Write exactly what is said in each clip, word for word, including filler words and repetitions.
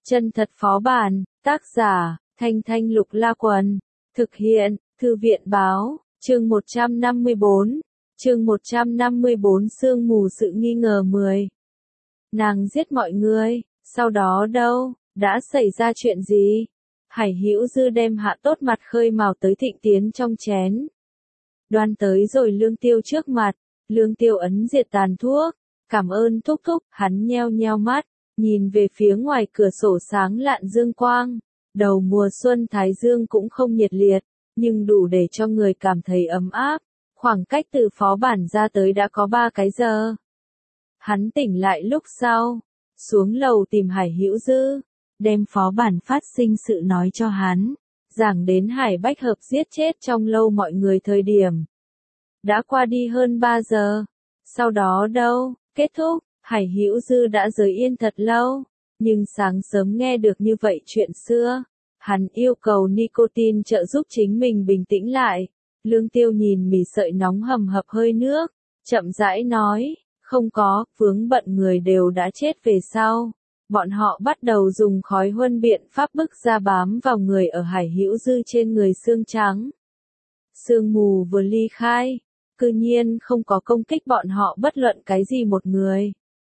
Chân thật phó bản, tác giả, Thanh Thanh Lục La Quần, thực hiện, Thư viện báo, chương một trăm năm mươi bốn, chương một trăm năm mươi bốn sương mù sự nghi ngờ mười. Nàng giết mọi người, sau đó đâu, đã xảy ra chuyện gì? Hải Hữu Dư đem hạ tốt mặt khơi mào tới thịnh tiến trong chén. Đoan tới rồi Lương Tiêu trước mặt, Lương Tiêu ấn diệt tàn thuốc, cảm ơn thúc thúc, hắn nheo nheo mắt, nhìn về phía ngoài cửa sổ sáng lạn dương quang, đầu mùa xuân thái dương cũng không nhiệt liệt, nhưng đủ để cho người cảm thấy ấm áp, khoảng cách từ phó bản ra tới đã có ba cái giờ. Hắn tỉnh lại lúc sau, xuống lầu tìm Hải Hữu Dư, đem phó bản phát sinh sự nói cho hắn, giảng đến Hải Bách Hợp giết chết trong lâu mọi người thời điểm. Đã qua đi hơn ba giờ, sau đó đâu, kết thúc, Hải Hữu Dư đã rời yên thật lâu, nhưng sáng sớm nghe được như vậy chuyện xưa, hắn yêu cầu nicotine trợ giúp chính mình bình tĩnh lại. Lương Tiêu nhìn mì sợi nóng hầm hập hơi nước, chậm rãi nói, không có, vướng bận người đều đã chết về sau. Bọn họ bắt đầu dùng khói huân biện pháp bức ra bám vào người ở Hải Hữu Dư trên người xương trắng. Sương mù vừa ly khai, cư nhiên không có công kích bọn họ bất luận cái gì một người,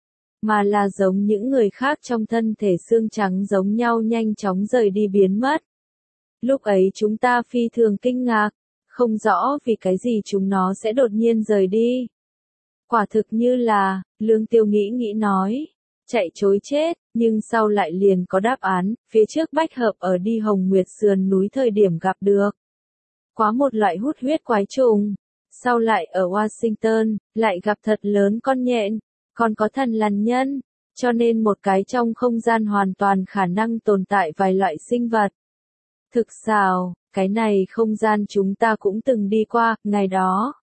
mà là giống những người khác trong thân thể xương trắng giống nhau nhanh chóng rời đi biến mất. Lúc ấy chúng ta phi thường kinh ngạc, không rõ vì cái gì chúng nó sẽ đột nhiên rời đi. Quả thực như là, Lương Tiêu nghĩ nghĩ nói, chạy trối chết, nhưng sau lại liền có đáp án, phía trước Bách Hợp ở đi Hồng Nguyệt sườn núi thời điểm gặp được. Quá một loại hút huyết quái trùng, sau lại ở Washington, lại gặp thật lớn con nhện, còn có thần lằn nhân, cho nên một cái trong không gian hoàn toàn khả năng tồn tại vài loại sinh vật. Thực xào, cái này không gian chúng ta cũng từng đi qua, ngày đó.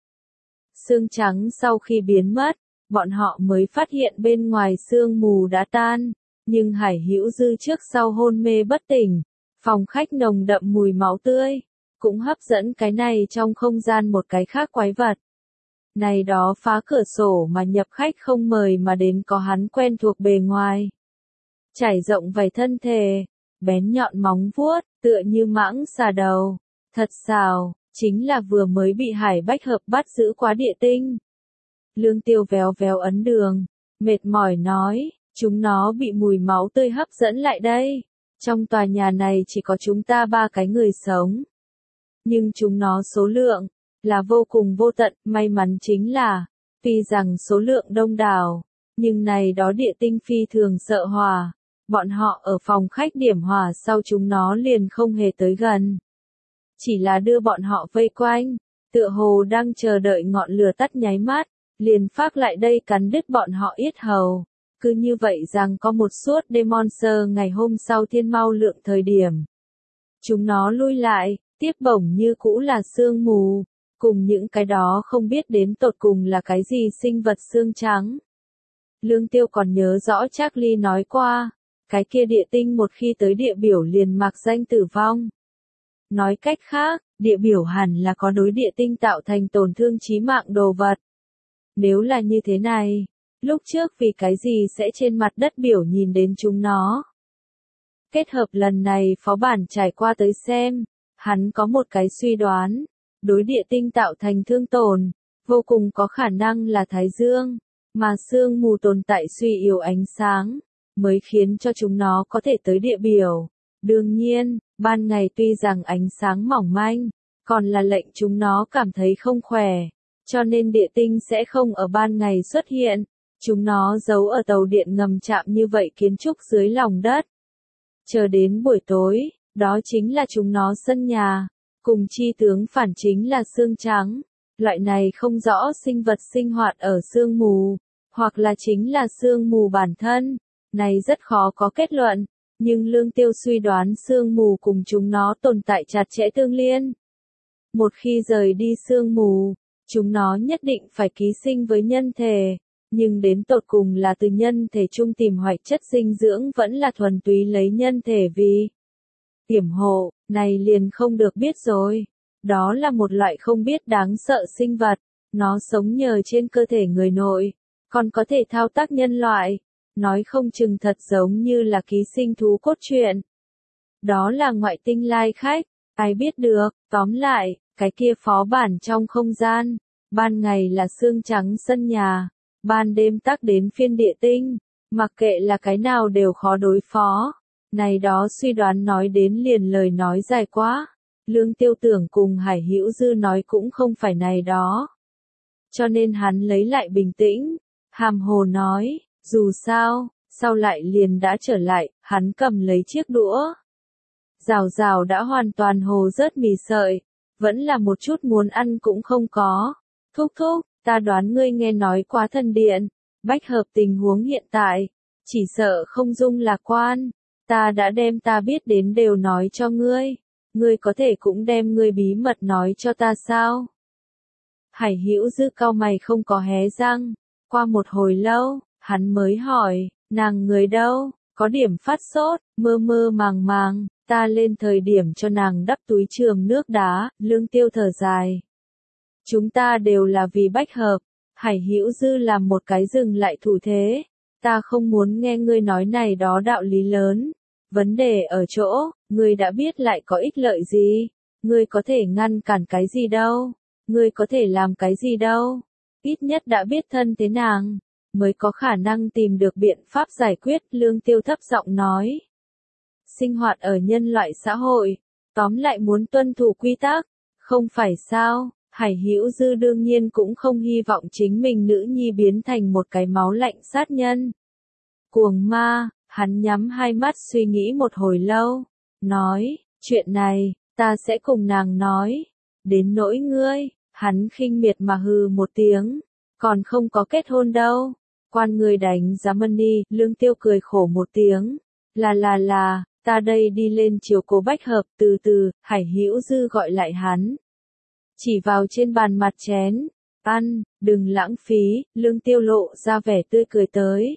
Sương trắng sau khi biến mất, bọn họ mới phát hiện bên ngoài sương mù đã tan, nhưng Hải Hữu Dư trước sau hôn mê bất tỉnh, phòng khách nồng đậm mùi máu tươi, cũng hấp dẫn cái này trong không gian một cái khác quái vật. Này đó phá cửa sổ mà nhập khách không mời mà đến có hắn quen thuộc bề ngoài. Trải rộng vảy thân thể, bén nhọn móng vuốt, tựa như mãng xà đầu, thật xào, chính là vừa mới bị Hải Bách Hợp bắt giữ quá địa tinh. Lương Tiêu véo véo ấn đường, mệt mỏi nói, chúng nó bị mùi máu tươi hấp dẫn lại đây. Trong tòa nhà này chỉ có chúng ta ba cái người sống. Nhưng chúng nó số lượng là vô cùng vô tận, may mắn chính là, tuy rằng số lượng đông đảo, nhưng này đó địa tinh phi thường sợ hỏa, bọn họ ở phòng khách điểm hỏa sau chúng nó liền không hề tới gần. Chỉ là đưa bọn họ vây quanh, tựa hồ đang chờ đợi ngọn lửa tắt nháy mắt, liền phác lại đây cắn đứt bọn họ yết hầu. Cứ như vậy rằng có một suốt đêm Monster ngày hôm sau thiên mau lượng thời điểm. Chúng nó lui lại, tiếp bổng như cũ là sương mù, cùng những cái đó không biết đến tột cùng là cái gì sinh vật xương trắng. Lương Tiêu còn nhớ rõ Charlie nói qua, cái kia địa tinh một khi tới địa biểu liền mạc danh tử vong. Nói cách khác, địa biểu hẳn là có đối địa tinh tạo thành tổn thương chí mạng đồ vật. Nếu là như thế này, lúc trước vì cái gì sẽ trên mặt đất biểu nhìn đến chúng nó. Kết hợp lần này phó bản trải qua tới xem, hắn có một cái suy đoán, đối địa tinh tạo thành thương tổn, vô cùng có khả năng là thái dương, mà sương mù tồn tại suy yếu ánh sáng, mới khiến cho chúng nó có thể tới địa biểu. Đương nhiên, ban ngày tuy rằng ánh sáng mỏng manh, còn là lệnh chúng nó cảm thấy không khỏe, cho nên địa tinh sẽ không ở ban ngày xuất hiện, chúng nó giấu ở tàu điện ngầm trạm như vậy kiến trúc dưới lòng đất. Chờ đến buổi tối, đó chính là chúng nó sân nhà, cùng chi tướng phản chính là xương trắng, loại này không rõ sinh vật sinh hoạt ở sương mù, hoặc là chính là sương mù bản thân, này rất khó có kết luận, nhưng Lương Tiêu suy đoán sương mù cùng chúng nó tồn tại chặt chẽ tương liên. Một khi rời đi sương mù, chúng nó nhất định phải ký sinh với nhân thể, nhưng đến tột cùng là từ nhân thể trung tìm hoạch chất dinh dưỡng vẫn là thuần túy lấy nhân thể vì yểm hộ, này liền không được biết rồi. Đó là một loại không biết đáng sợ sinh vật, nó sống nhờ trên cơ thể người nội, còn có thể thao tác nhân loại, nói không chừng thật giống như là ký sinh thú cốt truyện. Đó là ngoại tinh lai khách, ai biết được, tóm lại, cái kia phó bản trong không gian, ban ngày là xương trắng sân nhà, ban đêm tắc đến phiên địa tinh, mặc kệ là cái nào đều khó đối phó. Này đó suy đoán nói đến liền lời nói dài quá, Lương Tiêu tưởng cùng Hải Hữu Dư nói cũng không phải này đó. Cho nên hắn lấy lại bình tĩnh, hàm hồ nói, dù sao, sau lại liền đã trở lại, hắn cầm lấy chiếc đũa. Rào rào đã hoàn toàn hồ rớt mì sợi, vẫn là một chút muốn ăn cũng không có. Thúc thúc, ta đoán ngươi nghe nói quá thần điện, bách hợp tình huống hiện tại, chỉ sợ không dung lạc quan, ta đã đem ta biết đến đều nói cho ngươi, ngươi có thể cũng đem ngươi bí mật nói cho ta sao? Hải Hữu Dư cau mày không có hé răng, qua một hồi lâu, hắn mới hỏi, nàng người đâu, có điểm phát sốt, mơ mơ màng màng, ta lên thời điểm cho nàng đắp túi trường nước đá, Lương Tiêu thở dài. Chúng ta đều là vì bách hợp, Hải Hữu Dư làm một cái dừng lại thủ thế, ta không muốn nghe ngươi nói này đó đạo lý lớn, vấn đề ở chỗ, ngươi đã biết lại có ích lợi gì, ngươi có thể ngăn cản cái gì đâu, ngươi có thể làm cái gì đâu, ít nhất đã biết thân thế nàng, mới có khả năng tìm được biện pháp giải quyết, Lương Tiêu thấp giọng nói. Sinh hoạt ở nhân loại xã hội, tóm lại muốn tuân thủ quy tắc, không phải sao? Hải Hữu Dư đương nhiên cũng không hy vọng chính mình nữ nhi biến thành một cái máu lạnh sát nhân. Cuồng ma, hắn nhắm hai mắt suy nghĩ một hồi lâu, nói, chuyện này, ta sẽ cùng nàng nói, đến nỗi ngươi, hắn khinh miệt mà hừ một tiếng, còn không có kết hôn đâu, quan người đánh giá money, Lương Tiêu cười khổ một tiếng, là là là, ta đây đi lên chiều cố bách hợp, từ từ, Hải Hữu Dư gọi lại hắn. Chỉ vào trên bàn mặt chén, ăn, đừng lãng phí, Lương Tiêu lộ ra vẻ tươi cười tới.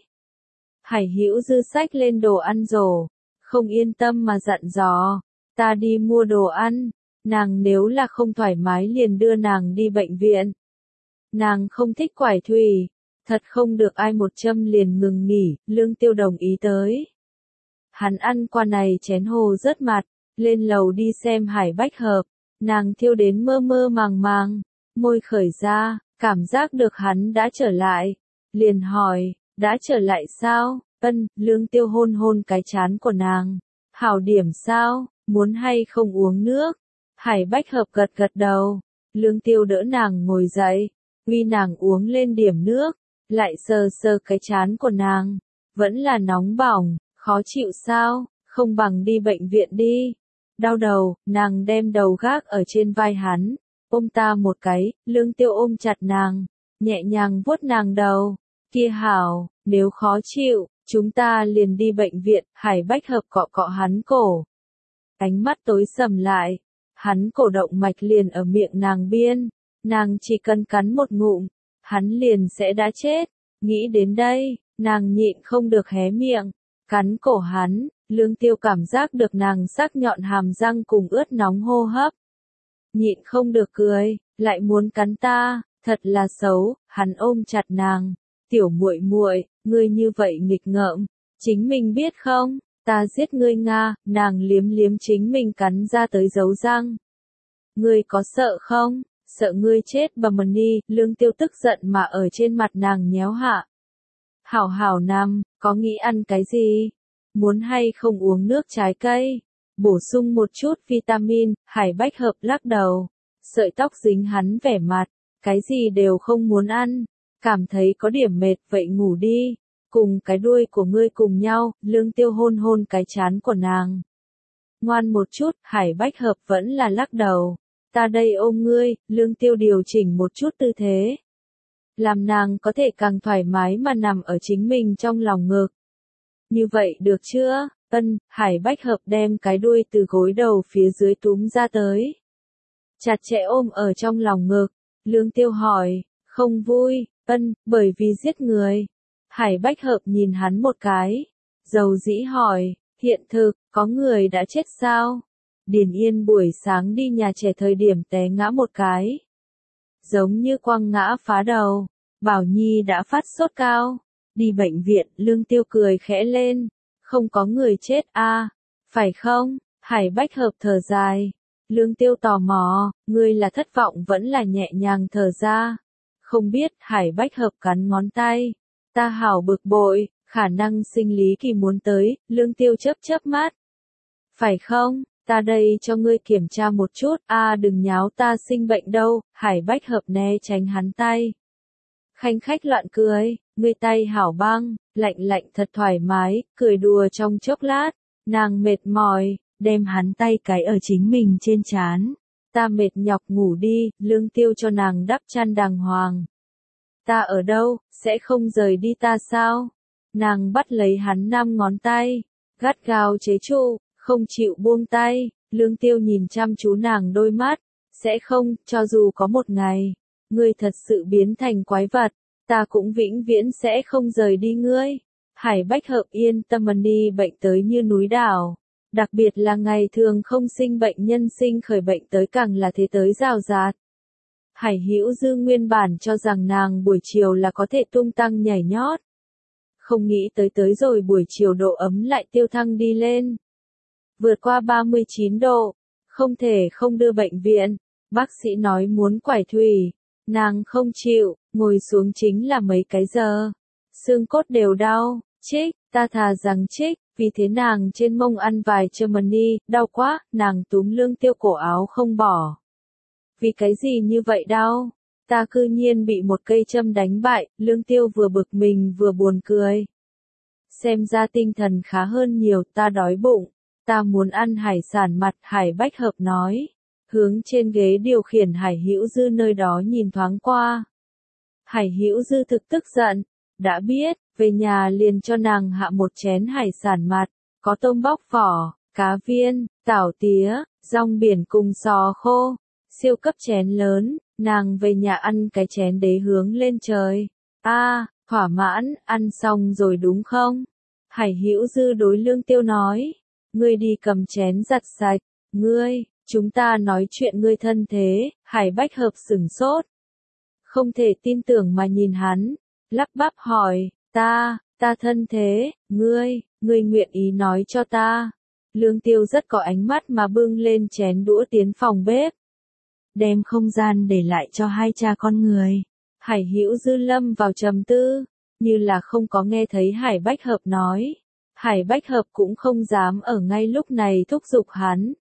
Hải Hữu Dư xách lên đồ ăn rổ, không yên tâm mà dặn dò, ta đi mua đồ ăn, nàng nếu là không thoải mái liền đưa nàng đi bệnh viện. Nàng không thích quải thủy, thật không được ai một châm liền ngừng nghỉ, Lương Tiêu đồng ý tới. Hắn ăn qua này chén hồ rất mặt, lên lầu đi xem Hải Bách Hợp. Nàng thiêu đến mơ mơ màng màng, môi khởi ra, cảm giác được hắn đã trở lại, liền hỏi, đã trở lại sao? Ân, Lương Tiêu hôn hôn cái trán của nàng, hảo điểm sao, muốn hay không uống nước? Hải Bách Hợp gật gật đầu, Lương Tiêu đỡ nàng ngồi dậy, uy nàng uống lên điểm nước, lại sờ sờ cái trán của nàng, vẫn là nóng bỏng, khó chịu sao, không bằng đi bệnh viện đi. Đau đầu, nàng đem đầu gác ở trên vai hắn, ôm ta một cái, Lương Tiêu ôm chặt nàng, nhẹ nhàng vuốt nàng đầu, kia hảo, nếu khó chịu, chúng ta liền đi bệnh viện, Hải Bách Hợp cọ cọ hắn cổ. Ánh mắt tối sầm lại, hắn cổ động mạch liền ở miệng nàng biên, nàng chỉ cần cắn một ngụm, hắn liền sẽ đã chết, nghĩ đến đây, nàng nhịn không được hé miệng, cắn cổ hắn. Lương Tiêu cảm giác được nàng sắc nhọn hàm răng cùng ướt nóng hô hấp. Nhịn không được cười, lại muốn cắn ta, thật là xấu, hắn ôm chặt nàng, tiểu muội muội, ngươi như vậy nghịch ngợm, chính mình biết không, ta giết ngươi Nga, nàng liếm liếm chính mình cắn ra tới dấu răng. Ngươi có sợ không, sợ ngươi chết bà mần đi, Lương Tiêu tức giận mà ở trên mặt nàng nhéo hạ. Hảo hảo nằm, có nghĩ ăn cái gì? Muốn hay không uống nước trái cây, bổ sung một chút vitamin, Hải Bách Hợp lắc đầu, sợi tóc dính hắn vẻ mặt, cái gì đều không muốn ăn, cảm thấy có điểm mệt vậy ngủ đi, cùng cái đuôi của ngươi cùng nhau, Lương Tiêu hôn hôn cái trán của nàng. Ngoan một chút, Hải Bách Hợp vẫn là lắc đầu, ta đây ôm ngươi, Lương Tiêu điều chỉnh một chút tư thế, làm nàng có thể càng thoải mái mà nằm ở chính mình trong lòng ngực. Như vậy được chưa? Ân, Hải Bách Hợp đem cái đuôi từ gối đầu phía dưới túm ra tới. Chặt chẽ ôm ở trong lòng ngực. Lương Tiêu hỏi, không vui, ân, bởi vì giết người. Hải Bách Hợp nhìn hắn một cái. Dầu dĩ hỏi, hiện thực, có người đã chết sao? Điền Yên buổi sáng đi nhà trẻ thời điểm té ngã một cái. Giống như quăng ngã phá đầu. Bảo Nhi đã phát sốt cao. Đi bệnh viện, Lương Tiêu cười khẽ lên. Không có người chết à, phải không? Hải Bách Hợp thở dài. Lương Tiêu tò mò, ngươi là thất vọng vẫn là nhẹ nhàng thở ra. Không biết, Hải Bách Hợp cắn ngón tay. Ta hảo bực bội, khả năng sinh lý kỳ muốn tới, Lương Tiêu chớp chớp mắt. Phải không, ta đây cho ngươi kiểm tra một chút, a à, đừng nháo ta sinh bệnh đâu, Hải Bách Hợp né tránh hắn tay. Khanh khách loạn cười, ngươi tay hảo băng, lạnh lạnh thật thoải mái, cười đùa trong chốc lát, nàng mệt mỏi, đem hắn tay cái ở chính mình trên trán. Ta mệt nhọc ngủ đi, Lương Tiêu cho nàng đắp chăn đàng hoàng. Ta ở đâu, sẽ không rời đi ta sao? Nàng bắt lấy hắn năm ngón tay, gắt gao chế trụ, không chịu buông tay, Lương Tiêu nhìn chăm chú nàng đôi mắt, sẽ không, cho dù có một ngày, ngươi thật sự biến thành quái vật, ta cũng vĩnh viễn sẽ không rời đi ngươi. Hải Bách Hợp yên tâm đi bệnh tới như núi đảo, đặc biệt là ngày thường không sinh bệnh nhân sinh khởi bệnh tới càng là thế tới rào rạt. Hải Hữu Dư nguyên bản cho rằng nàng buổi chiều là có thể tung tăng nhảy nhót. Không nghĩ tới tới rồi buổi chiều độ ấm lại tiêu thăng đi lên. Vượt qua ba mươi chín độ, không thể không đưa bệnh viện, bác sĩ nói muốn quải thủy, nàng không chịu, ngồi xuống chính là mấy cái giờ. Xương cốt đều đau, chích, ta thà rằng chích, vì thế nàng trên mông ăn vài châm money, đau quá, nàng túm Lương Tiêu cổ áo không bỏ. Vì cái gì như vậy đau? Ta cư nhiên bị một cây châm đánh bại, Lương Tiêu vừa bực mình vừa buồn cười. Xem ra tinh thần khá hơn nhiều, ta đói bụng, ta muốn ăn hải sản mặt, Hải Bách Hợp nói. Hướng trên ghế điều khiển Hải Hữu Dư nơi đó nhìn thoáng qua. Hải Hữu Dư thực tức giận, đã biết, về nhà liền cho nàng hạ một chén hải sản mặt, có tôm bóc vỏ, cá viên, tảo tía, rong biển cùng sò khô, siêu cấp chén lớn, nàng về nhà ăn cái chén đế hướng lên trời. A, à, thỏa mãn, ăn xong rồi đúng không? Hải Hữu Dư đối Lương Tiêu nói, ngươi đi cầm chén giặt sạch, ngươi, chúng ta nói chuyện ngươi thân thế, Hải Bách Hợp sửng sốt. Không thể tin tưởng mà nhìn hắn, lắp bắp hỏi, ta, ta thân thế, ngươi, ngươi nguyện ý nói cho ta. Lương Tiêu rất có ánh mắt mà bưng lên chén đũa tiến phòng bếp. Đem không gian để lại cho hai cha con người. Hải Hữu Dư lâm vào trầm tư, như là không có nghe thấy Hải Bách Hợp nói. Hải Bách Hợp cũng không dám ở ngay lúc này thúc giục hắn.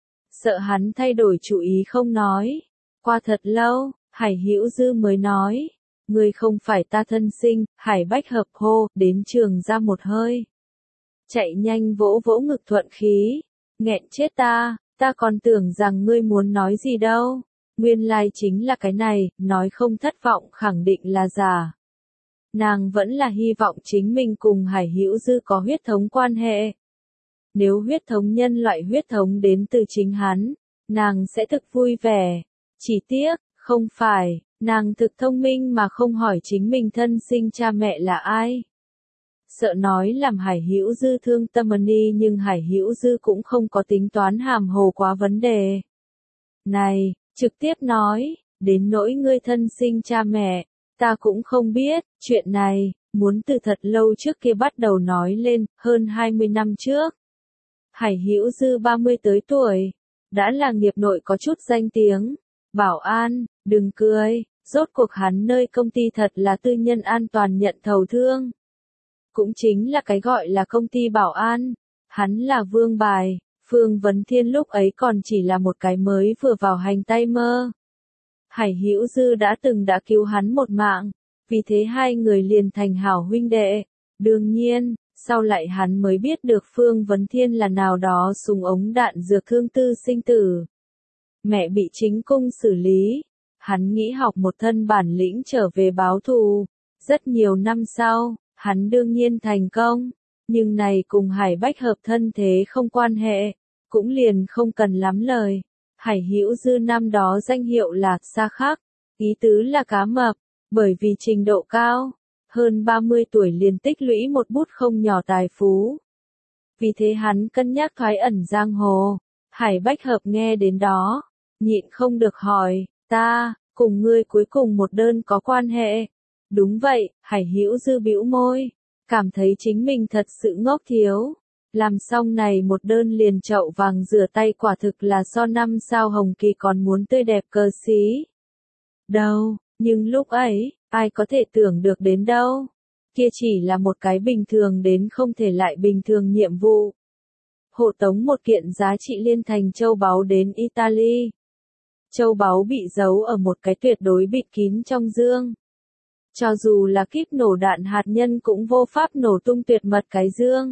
Sợ hắn thay đổi chủ ý không nói. Qua thật lâu, Hải Hữu Dư mới nói, ngươi không phải ta thân sinh, Hải Bách Hợp hô, đến trường ra một hơi. Chạy nhanh vỗ vỗ ngực thuận khí, nghẹn chết ta, ta còn tưởng rằng ngươi muốn nói gì đâu. Nguyên lai chính là cái này, nói không thất vọng khẳng định là giả. Nàng vẫn là hy vọng chính mình cùng Hải Hữu Dư có huyết thống quan hệ. Nếu huyết thống nhân loại huyết thống đến từ chính hắn, nàng sẽ thực vui vẻ. Chỉ tiếc, không phải, nàng thực thông minh mà không hỏi chính mình thân sinh cha mẹ là ai. Sợ nói làm Hải Hữu Dư thương tâm đi nhưng Hải Hữu Dư cũng không có tính toán hàm hồ quá vấn đề. Này, trực tiếp nói, đến nỗi ngươi thân sinh cha mẹ, ta cũng không biết, chuyện này, muốn từ thật lâu trước kia bắt đầu nói lên, hơn hai mươi năm trước. Hải Hữu Dư ba mươi tới tuổi, đã là nghiệp nội có chút danh tiếng. Bảo an, đừng cười, rốt cuộc hắn nơi công ty thật là tư nhân an toàn nhận thầu thương. Cũng chính là cái gọi là công ty bảo an, hắn là vương bài, Phương Vấn Thiên lúc ấy còn chỉ là một cái mới vừa vào hành tay mơ. Hải Hữu Dư đã từng đã cứu hắn một mạng, vì thế hai người liền thành hảo huynh đệ. Đương nhiên, sau lại hắn mới biết được Phương Vấn Thiên là nào đó súng ống đạn dược thương tư sinh tử. Mẹ bị chính cung xử lý, hắn nghĩ học một thân bản lĩnh trở về báo thù. Rất nhiều năm sau, hắn đương nhiên thành công, nhưng này cùng Hải Bách Hợp thân thế không quan hệ, cũng liền không cần lắm lời. Hải Hữu Dư năm đó danh hiệu là Sa Khắc, ý tứ là cá mập, bởi vì trình độ cao, hơn ba mươi tuổi liền tích lũy một bút không nhỏ tài phú. Vì thế hắn cân nhắc thoái ẩn giang hồ. Hải Bách Hợp nghe đến đó, nhịn không được hỏi, ta, cùng ngươi cuối cùng một đơn có quan hệ, Đúng vậy, Hải Hữu Dư bĩu môi, cảm thấy chính mình thật sự ngốc thiếu. Làm xong này một đơn liền chậu vàng rửa tay quả thực là so năm sao hồng kỳ còn muốn tươi đẹp cờ xí. Đâu, nhưng lúc ấy, ai có thể tưởng được đến đâu. Kia chỉ là một cái bình thường đến không thể lại bình thường nhiệm vụ. Hộ tống một kiện giá trị liên thành châu báu đến Italy. Châu báu bị giấu ở một cái tuyệt đối bịt kín trong dương. Cho dù là kíp nổ đạn hạt nhân cũng vô pháp nổ tung tuyệt mật cái dương.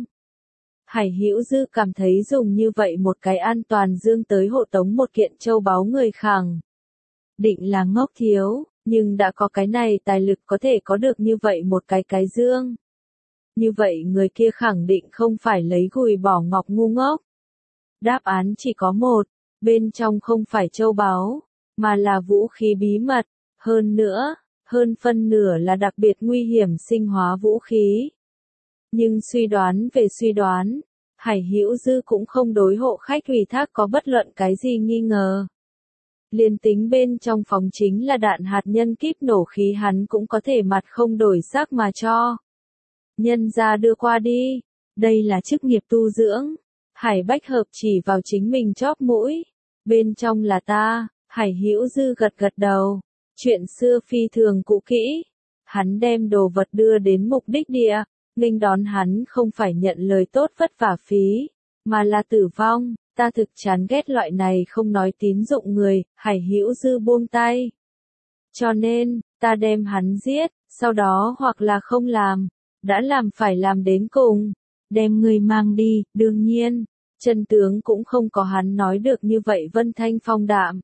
Hải Hữu Dư cảm thấy dùng như vậy một cái an toàn dương tới hộ tống một kiện châu báu người khẳng. Định là ngốc thiếu, nhưng đã có cái này tài lực có thể có được như vậy một cái cái dương. Như vậy người kia khẳng định không phải lấy gùi bỏ ngọc ngu ngốc. Đáp án chỉ có một, bên trong không phải châu báu, mà là vũ khí bí mật, hơn nữa, hơn phân nửa là đặc biệt nguy hiểm sinh hóa vũ khí. Nhưng suy đoán về suy đoán, Hải Hữu Dư cũng không đối hộ khách ủy thác có bất luận cái gì nghi ngờ. Liên tính bên trong phòng chính là đạn hạt nhân kíp nổ khí hắn cũng có thể mặt không đổi sắc mà cho. Nhân ra đưa qua đi, đây là chức nghiệp tu dưỡng. Hải Bách Hợp chỉ vào chính mình chóp mũi. Bên trong là ta, Hải Hữu Dư gật gật đầu. Chuyện xưa phi thường cũ kỹ. Hắn đem đồ vật đưa đến mục đích địa. Nghênh đón hắn không phải nhận lời tốt vất vả phí, mà là tử vong. Ta thực chán ghét loại này không nói tín dụng người, Hải Hữu Dư buông tay. Cho nên, ta đem hắn giết, sau đó hoặc là không làm, đã làm phải làm đến cùng, đem người mang đi, đương nhiên, chân tướng cũng không có hắn nói được như vậy vân thanh phong đạm.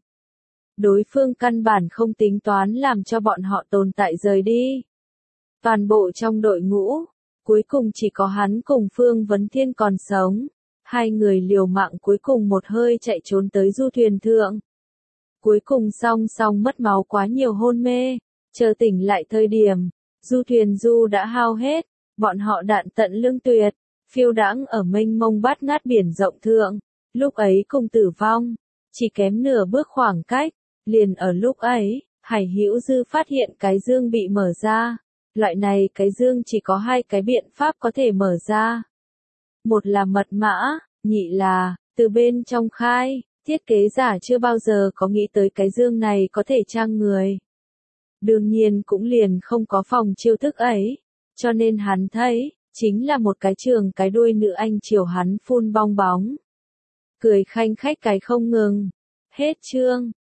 Đối phương căn bản không tính toán làm cho bọn họ tồn tại rời đi. Toàn bộ trong đội ngũ, cuối cùng chỉ có hắn cùng Phương Vấn Thiên còn sống. Hai người liều mạng cuối cùng một hơi chạy trốn tới du thuyền thượng. Cuối cùng song song mất máu quá nhiều hôn mê. Chờ tỉnh lại thời điểm, du thuyền du đã hao hết. Bọn họ đạn tận lương tuyệt, phiêu đãng ở mênh mông bát ngát biển rộng thượng. Lúc ấy cùng tử vong, chỉ kém nửa bước khoảng cách. Liền ở lúc ấy, Hải Hữu Dư phát hiện cái dương bị mở ra. Loại này cái dương chỉ có hai cái biện pháp có thể mở ra. Một là mật mã, nhị là, từ bên trong khai, thiết kế giả chưa bao giờ có nghĩ tới cái dương này có thể trang người. Đương nhiên cũng liền không có phòng chiêu thức ấy, cho nên hắn thấy, chính là một cái trường cái đuôi nữ anh chiều hắn phun bong bóng. Cười khanh khách cái không ngừng. Hết chương.